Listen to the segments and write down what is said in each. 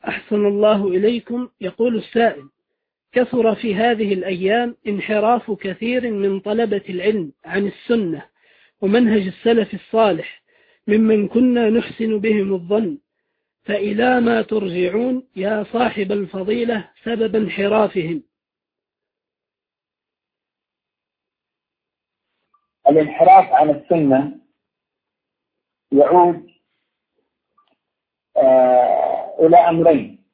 أحسن الله إليكم. يقول السائل: كثر في هذه الأيام انحراف كثير من طلبة العلم عن السنة ومنهج السلف الصالح ممن كنا نحسن بهم الظن، فإلى ما ترجعون يا صاحب الفضيلة سبب انحرافهم؟ الانحراف عن السنة يعود إلى أمرين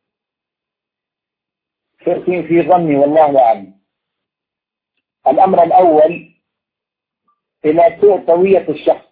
في ظني والله أعلم. الأمر الأول إلى سوء طوية الشخص،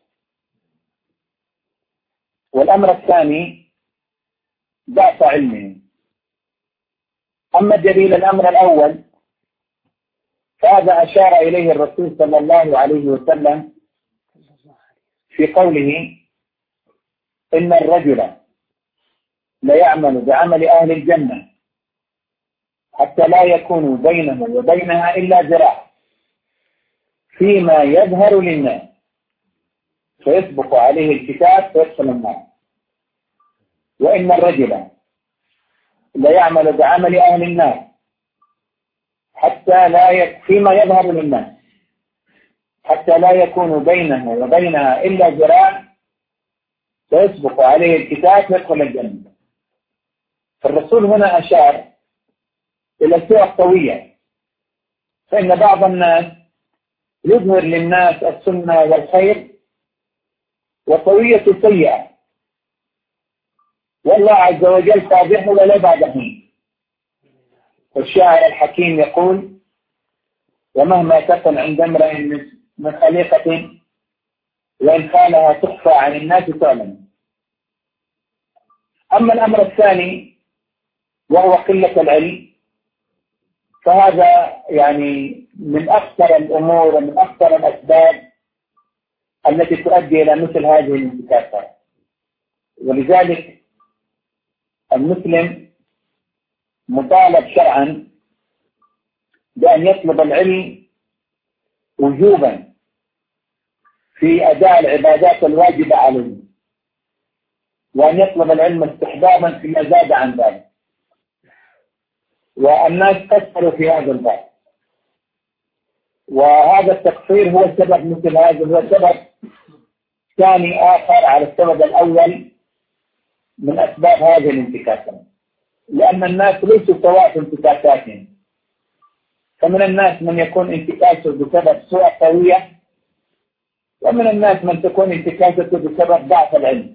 والأمر الثاني ضعف علمه. أما دليل الأمر الأول فهذا أشار إليه الرسول صلى الله عليه وسلم في قوله: إن الرجل ليعمل بعمل أهل الجنة حتى لا يكون بينه وبينها إلا ذراع فيما يظهر للناس فيسبق عليه الكتاب فيدخل النار. وإن الرجل ليعمل بعمل أهل النار حتى لا فيما يظهر للناس حتى لا يكون بينه وبينها إلا ذراع فيسبق عليه الكتاب فيدخل الجنة. فالرسول هنا أشار إلى السوء الطوية، فإن بعض الناس يظهر للناس السنة والخير وطوية سيئة، والله عز وجل فاضحه ولا بعد حين. والشاعر الحكيم يقول: ومهما تكن عند امرئ من خليقة وإن خالها تخفى عن الناس تعلم. أما الأمر الثاني وهو قلة العلم، فهذا يعني من أخطر الأمور ومن أخطر الأسباب التي تؤدي إلى مثل هذه الانتكاسات. ولذلك المسلم مطالب شرعا بأن يطلب العلم وجوبا في أداء العبادات الواجبة عليه، وأن يطلب العلم استحبابا فيما زاد عن ذلك. والناس قصروا في هذا الباب، وهذا التقصير هو سبب مثل هذا، هو سبب ثاني آخر على السبب الأول من أسباب هذه الانتكاسات، لأن الناس ليسوا سواء في انتكاساتهم. فمن الناس من يكون انتكاسه بسبب سوء الطوية، ومن الناس من تكون انتكاسته بسبب ضعف العلم.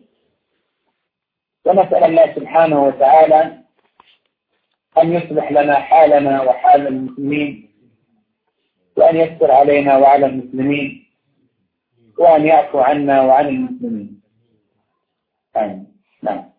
ونسأل الله سبحانه وتعالى أن يصلح لنا حالنا وحال المسلمين، وأن يسر علينا وعلى المسلمين، وأن يعفو عنا وعن المسلمين. آمين. نعم.